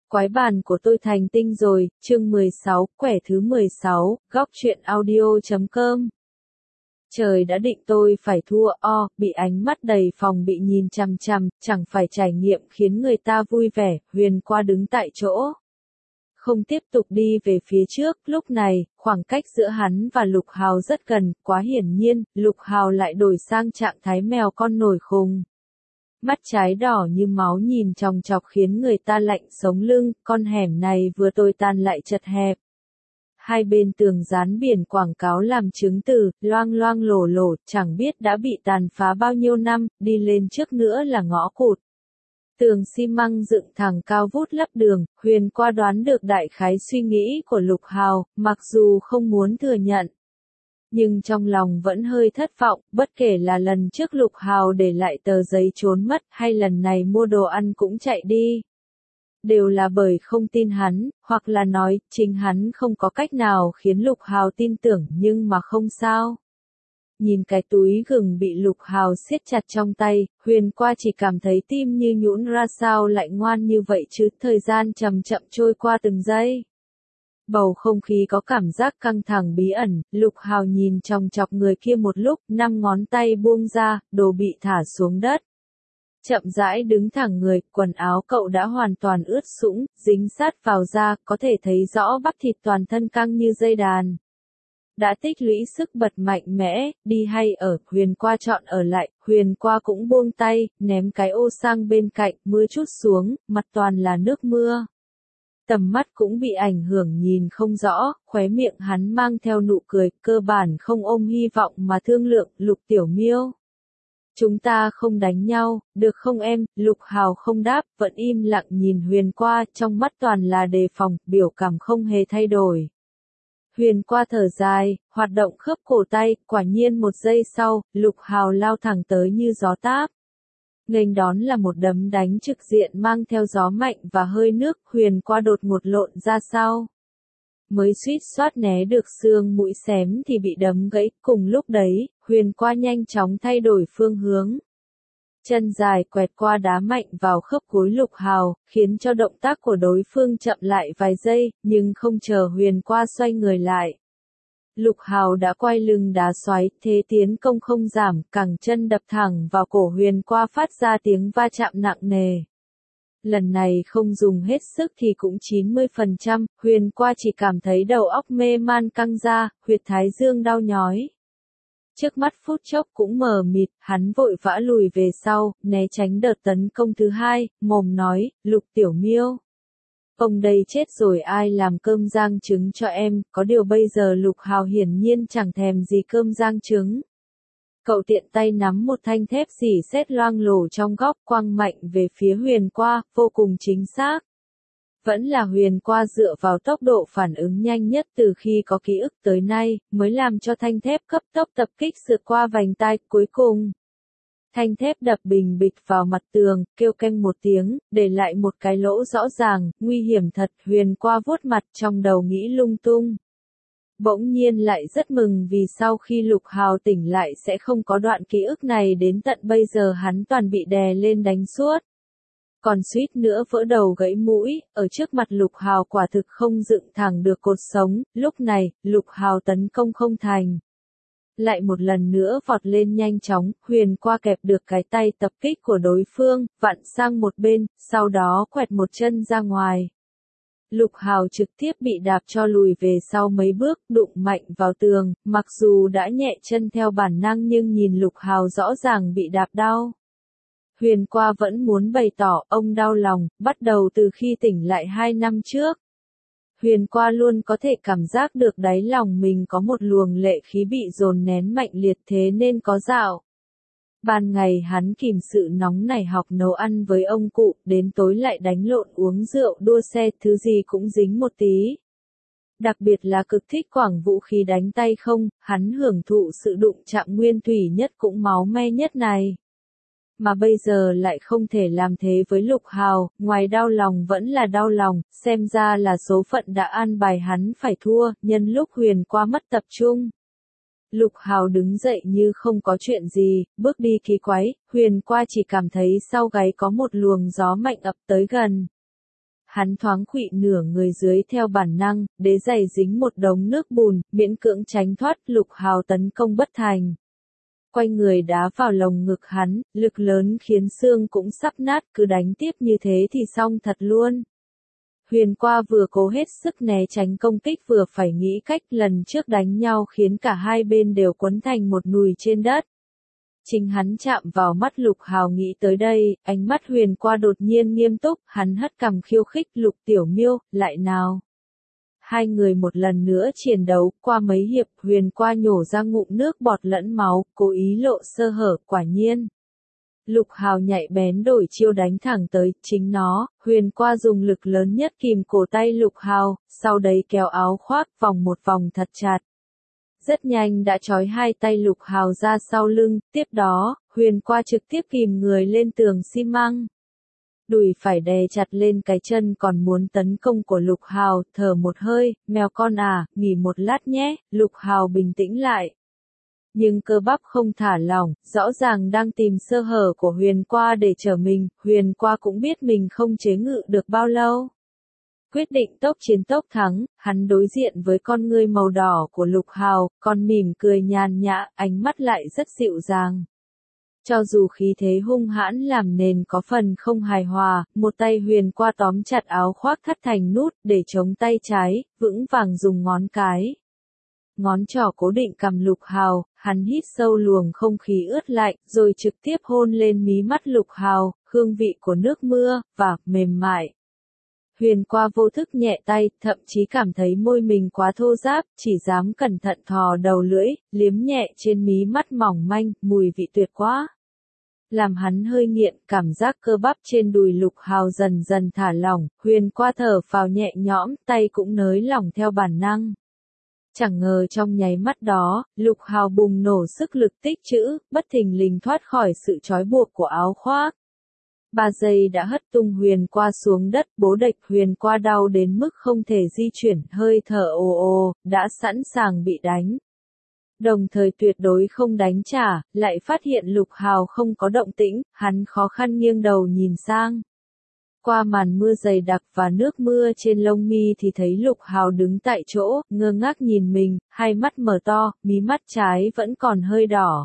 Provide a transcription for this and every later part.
Quái bàn của tôi thành tinh rồi, chương 16, quẻ thứ 16, góc truyện audio.com. Trời đã định tôi phải thua, bị ánh mắt đầy phòng bị nhìn chằm chằm, chẳng phải trải nghiệm khiến người ta vui vẻ, Huyền qua đứng tại chỗ. Không tiếp tục đi về phía trước, lúc này, khoảng cách giữa hắn và Lục Hào rất gần, quá hiển nhiên, Lục Hào lại đổi sang trạng thái mèo con nổi khùng. Mắt trái đỏ như máu nhìn chòng chọc khiến người ta lạnh sống lưng, con hẻm này vừa tồi tàn lại chật hẹp. Hai bên tường dán biển quảng cáo làm chứng từ, loang loang lổ lổ, chẳng biết đã bị tàn phá bao nhiêu năm, đi lên trước nữa là ngõ cụt. Tường xi măng dựng thẳng cao vút lấp đường, Huyền qua đoán được đại khái suy nghĩ của Lục Hào, mặc dù không muốn thừa nhận. Nhưng trong lòng vẫn hơi thất vọng, bất kể là lần trước Lục Hào để lại tờ giấy trốn mất hay lần này mua đồ ăn cũng chạy đi. Đều là bởi không tin hắn, hoặc là nói, chính hắn không có cách nào khiến Lục Hào tin tưởng nhưng mà không sao. Nhìn cái túi gừng bị Lục Hào siết chặt trong tay, Huyền qua chỉ cảm thấy tim như nhũn ra, sao lại ngoan như vậy chứ, thời gian chậm chậm trôi qua từng giây. Bầu không khí có cảm giác căng thẳng bí ẩn, Lục Hào nhìn chòng chọc người kia một lúc, 5 ngón tay buông ra, đồ bị thả xuống đất. Chậm rãi đứng thẳng người, quần áo cậu đã hoàn toàn ướt sũng, dính sát vào da, có thể thấy rõ bắp thịt toàn thân căng như dây đàn. Đã tích lũy sức bật mạnh mẽ, đi hay ở, Huyền qua chọn ở lại, Huyền qua cũng buông tay, ném cái ô sang bên cạnh, mưa trút xuống, mặt toàn là nước mưa. Tầm mắt cũng bị ảnh hưởng nhìn không rõ, khóe miệng hắn mang theo nụ cười, cơ bản không ôm hy vọng mà thương lượng, Lục Tiểu Miêu. Chúng ta không đánh nhau, được không em, Lục Hào không đáp, vẫn im lặng nhìn Huyền qua, trong mắt toàn là đề phòng, biểu cảm không hề thay đổi. Huyền qua thở dài, hoạt động khớp cổ tay, quả nhiên một giây sau, Lục Hào lao thẳng tới như gió táp. Nghênh đón là một đấm đánh trực diện mang theo gió mạnh và hơi nước, Huyền qua đột ngột lộn ra sau. Mới suýt soát né được xương mũi xém thì bị đấm gãy, cùng lúc đấy, Huyền qua nhanh chóng thay đổi phương hướng. Chân dài quẹt qua đá mạnh vào khớp gối Lục Hào, khiến cho động tác của đối phương chậm lại vài giây, nhưng không chờ Huyền qua xoay người lại. Lục Hào đã quay lưng đá xoáy, thế tiến công không giảm, cẳng chân đập thẳng vào cổ Huyền qua phát ra tiếng va chạm nặng nề. Lần này không dùng hết sức thì cũng 90%, Huyền qua chỉ cảm thấy đầu óc mê man căng ra, huyệt thái dương đau nhói. Trước mắt phút chốc cũng mờ mịt, hắn vội vã lùi về sau, né tránh đợt tấn công thứ hai, mồm nói, Lục Tiểu Miêu. Ông đây chết rồi, ai làm cơm rang trứng cho em, có điều bây giờ Lục Hào hiển nhiên chẳng thèm gì cơm rang trứng. Cậu tiện tay nắm một thanh thép xỉ sét loang lổ trong góc, quăng mạnh về phía Huyền qua, vô cùng chính xác. Vẫn là Huyền qua dựa vào tốc độ phản ứng nhanh nhất từ khi có ký ức tới nay, mới làm cho thanh thép cấp tốc tập kích sượt qua vành tai, cuối cùng. Thanh thép đập bình bịch vào mặt tường, kêu keng một tiếng, để lại một cái lỗ rõ ràng, nguy hiểm thật, Huyền qua vuốt mặt trong đầu nghĩ lung tung. Bỗng nhiên lại rất mừng vì sau khi Lục Hào tỉnh lại sẽ không có đoạn ký ức này, đến tận bây giờ hắn toàn bị đè lên đánh suốt. Còn suýt nữa vỡ đầu gãy mũi, ở trước mặt Lục Hào quả thực không dựng thẳng được cột sống, lúc này, Lục Hào tấn công không thành. Lại một lần nữa vọt lên nhanh chóng, Huyền qua kẹp được cái tay tập kích của đối phương, vặn sang một bên, sau đó quẹt một chân ra ngoài. Lục Hào trực tiếp bị đạp cho lùi về sau mấy bước, đụng mạnh vào tường, mặc dù đã nhẹ chân theo bản năng nhưng nhìn Lục Hào rõ ràng bị đạp đau. Huyền qua vẫn muốn bày tỏ, ông đau lòng, bắt đầu từ khi tỉnh lại 2 năm trước. Huyền qua luôn có thể cảm giác được đáy lòng mình có một luồng lệ khí bị dồn nén mạnh liệt, thế nên có dạo. Ban ngày hắn kìm sự nóng nảy học nấu ăn với ông cụ, đến tối lại đánh lộn uống rượu đua xe, thứ gì cũng dính một tí. Đặc biệt là cực thích quảng vũ khí đánh tay không, hắn hưởng thụ sự đụng chạm nguyên thủy nhất cũng máu me nhất này. Mà bây giờ lại không thể làm thế với Lục Hào, ngoài đau lòng vẫn là đau lòng, xem ra là số phận đã an bài hắn phải thua, nhân lúc Huyền qua mất tập trung. Lục Hào đứng dậy như không có chuyện gì, bước đi kỳ quái, Huyền qua chỉ cảm thấy sau gáy có một luồng gió mạnh ập tới gần. hắn thoáng khuỵu nửa người dưới theo bản năng, đế giày dính một đống nước bùn, miễn cưỡng tránh thoát, Lục Hào tấn công bất thành. Quay người đá vào lồng ngực hắn, lực lớn khiến xương cũng sắp nát, cứ đánh tiếp như thế thì xong thật luôn. Huyền qua vừa cố hết sức né tránh công kích vừa phải nghĩ cách, lần trước đánh nhau khiến cả hai bên đều quấn thành một nùi trên đất. Chính hắn chạm vào mắt Lục Hào nghĩ tới đây, ánh mắt Huyền qua đột nhiên nghiêm túc, hắn hất cằm khiêu khích, Lục Tiểu Miêu, lại nào. Hai người một lần nữa chiến đấu, qua mấy hiệp, Huyền qua nhổ ra ngụm nước bọt lẫn máu, cố ý lộ sơ hở, quả nhiên. Lục Hào nhạy bén đổi chiêu đánh thẳng tới, chính nó, Huyền qua dùng lực lớn nhất kìm cổ tay Lục Hào, sau đấy kéo áo khoác vòng một vòng thật chặt. Rất nhanh đã trói hai tay Lục Hào ra sau lưng, tiếp đó, Huyền qua trực tiếp kìm người lên tường xi măng. Đùi phải đè chặt lên cái chân còn muốn tấn công của Lục Hào, thở một hơi, mèo con à, nghỉ một lát nhé, Lục Hào bình tĩnh lại. Nhưng cơ bắp không thả lỏng, rõ ràng đang tìm sơ hở của Huyền qua để trở mình, Huyền qua cũng biết mình không chế ngự được bao lâu. Quyết định tốc chiến tốc thắng, hắn đối diện với con ngươi màu đỏ của Lục Hào, còn mỉm cười nhàn nhã, ánh mắt lại rất dịu dàng. Cho dù khí thế hung hãn làm nền có phần không hài hòa, một tay Huyền qua tóm chặt áo khoác thắt thành nút để chống tay trái, vững vàng dùng ngón cái. Ngón trỏ cố định cằm Lục Hào, hắn hít sâu luồng không khí ướt lạnh, rồi trực tiếp hôn lên mí mắt Lục Hào, hương vị của nước mưa, và mềm mại. Huyền qua vô thức nhẹ tay, thậm chí cảm thấy môi mình quá thô ráp, chỉ dám cẩn thận thò đầu lưỡi, liếm nhẹ trên mí mắt mỏng manh, mùi vị tuyệt quá. Làm hắn hơi nghiện, cảm giác cơ bắp trên đùi Lục Hào dần dần thả lỏng, Huyền qua thở phào nhẹ nhõm, tay cũng nới lỏng theo bản năng. Chẳng ngờ trong nháy mắt đó, Lục Hào bùng nổ sức lực tích trữ, bất thình lình thoát khỏi sự trói buộc của áo khoác. 3 giây đã hất tung Huyền qua xuống đất, bố địch Huyền qua đau đến mức không thể di chuyển, hơi thở ồ ồ, đã sẵn sàng bị đánh. Đồng thời tuyệt đối không đánh trả, lại phát hiện Lục Hào không có động tĩnh, hắn khó khăn nghiêng đầu nhìn sang. Qua màn mưa dày đặc và nước mưa trên lông mi thì thấy Lục Hào đứng tại chỗ, ngơ ngác nhìn mình, hai mắt mở to, mí mắt trái vẫn còn hơi đỏ.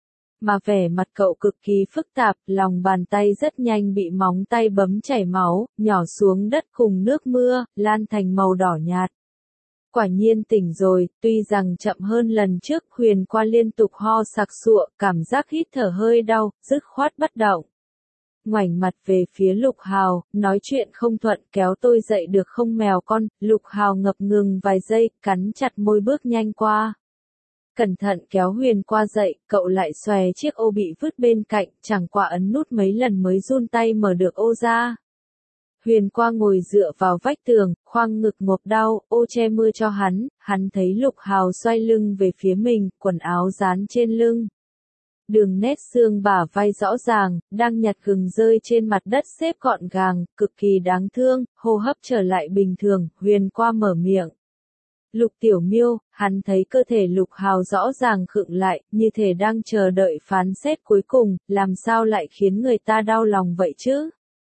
Mà vẻ mặt cậu cực kỳ phức tạp, lòng bàn tay rất nhanh bị móng tay bấm chảy máu, nhỏ xuống đất cùng nước mưa, lan thành màu đỏ nhạt. Quả nhiên tỉnh rồi, tuy rằng chậm hơn lần trước, Huyền qua liên tục ho sặc sụa, cảm giác hít thở hơi đau, dứt khoát bất động. Ngoảnh mặt về phía Lục Hào, nói chuyện không thuận, kéo tôi dậy được không mèo con, Lục Hào ngập ngừng vài giây, cắn chặt môi bước nhanh qua. Cẩn thận kéo Huyền qua dậy, cậu lại xòe chiếc ô bị vứt bên cạnh, chẳng qua ấn nút mấy lần mới run tay mở được ô ra. Huyền qua ngồi dựa vào vách tường, khoang ngực ngộp đau, ô che mưa cho hắn thấy Lục Hào xoay lưng về phía mình, quần áo dán trên lưng. Đường nét xương bả vai rõ ràng, đang nhặt gừng rơi trên mặt đất xếp gọn gàng, cực kỳ đáng thương, hô hấp trở lại bình thường, Huyền qua mở miệng. Lục Tiểu Miêu, hắn thấy cơ thể Lục Hào rõ ràng khựng lại, như thể đang chờ đợi phán xét cuối cùng, làm sao lại khiến người ta đau lòng vậy chứ?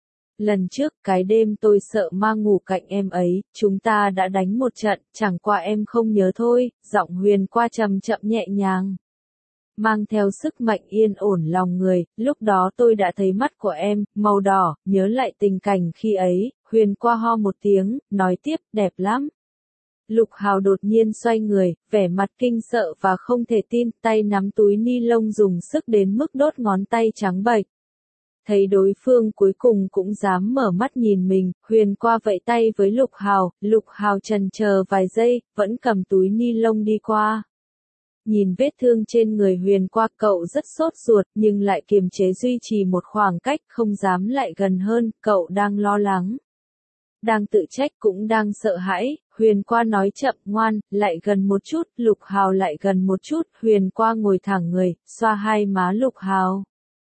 Lần trước, cái đêm tôi sợ ma ngủ cạnh em ấy, chúng ta đã đánh một trận, chẳng qua em không nhớ thôi, giọng Huyền qua chậm chậm nhẹ nhàng. Mang theo sức mạnh yên ổn lòng người, lúc đó tôi đã thấy mắt của em, màu đỏ, nhớ lại tình cảnh khi ấy, Huyền qua ho một tiếng, nói tiếp, đẹp lắm. Lục Hào đột nhiên xoay người, vẻ mặt kinh sợ và không thể tin, tay nắm túi ni lông dùng sức đến mức đốt ngón tay trắng bệch. Thấy đối phương cuối cùng cũng dám mở mắt nhìn mình, Huyền qua vẫy tay với Lục Hào chần chờ vài giây, vẫn cầm túi ni lông đi qua. Nhìn vết thương trên người Huyền qua, cậu rất sốt ruột, nhưng lại kiềm chế duy trì một khoảng cách, không dám lại gần hơn, cậu đang lo lắng. Đang tự trách cũng đang sợ hãi, Huyền qua nói chậm, ngoan, lại gần một chút, Lục Hào lại gần một chút, Huyền qua ngồi thẳng người, xoa hai má Lục Hào.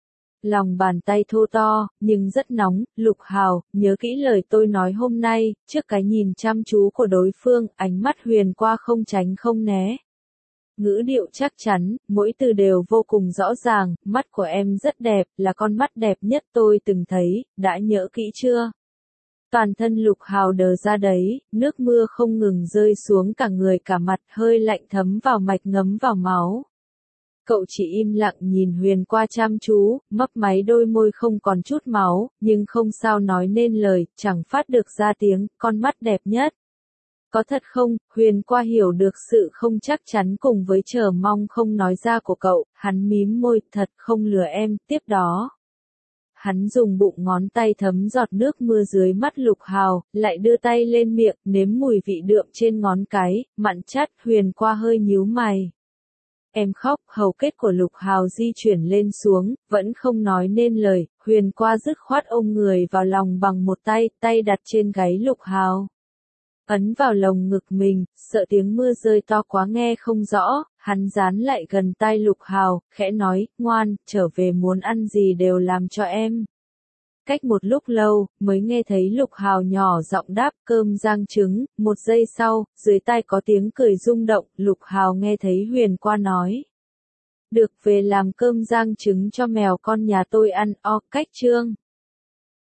Lòng bàn tay thô to, nhưng rất nóng, Lục Hào, nhớ kỹ lời tôi nói hôm nay, trước cái nhìn chăm chú của đối phương, ánh mắt Huyền qua không tránh không né. Ngữ điệu chắc chắn, mỗi từ đều vô cùng rõ ràng, mắt của em rất đẹp, là con mắt đẹp nhất tôi từng thấy, đã nhớ kỹ chưa? Toàn thân Lục Hào đờ ra đấy, nước mưa không ngừng rơi xuống cả người cả mặt, hơi lạnh thấm vào mạch ngấm vào máu. Cậu chỉ im lặng nhìn Huyền qua chăm chú, mấp máy đôi môi không còn chút máu, nhưng không sao nói nên lời, chẳng phát được ra tiếng, con mắt đẹp nhất. Có thật không? Huyền qua hiểu được sự không chắc chắn cùng với chờ mong không nói ra của cậu, hắn mím môi, thật không lừa em, tiếp đó. Hắn dùng bụng ngón tay thấm giọt nước mưa dưới mắt Lục Hào, lại đưa tay lên miệng, nếm mùi vị đượm trên ngón cái, mặn chát. Huyền qua hơi nhíu mày. Em khóc, hầu kết của Lục Hào di chuyển lên xuống, vẫn không nói nên lời, Huyền qua dứt khoát ôm người vào lòng bằng một tay, tay đặt trên gáy Lục Hào. Ấn vào lồng ngực mình, sợ tiếng mưa rơi to quá nghe không rõ, hắn dán lại gần tai Lục Hào, khẽ nói, ngoan, trở về muốn ăn gì đều làm cho em. Cách một lúc lâu, mới nghe thấy Lục Hào nhỏ giọng đáp, cơm rang trứng. Một giây sau, dưới tai có tiếng cười rung động, Lục Hào nghe thấy Huyền qua nói. Được, về làm cơm rang trứng cho mèo con nhà tôi ăn, cách chương.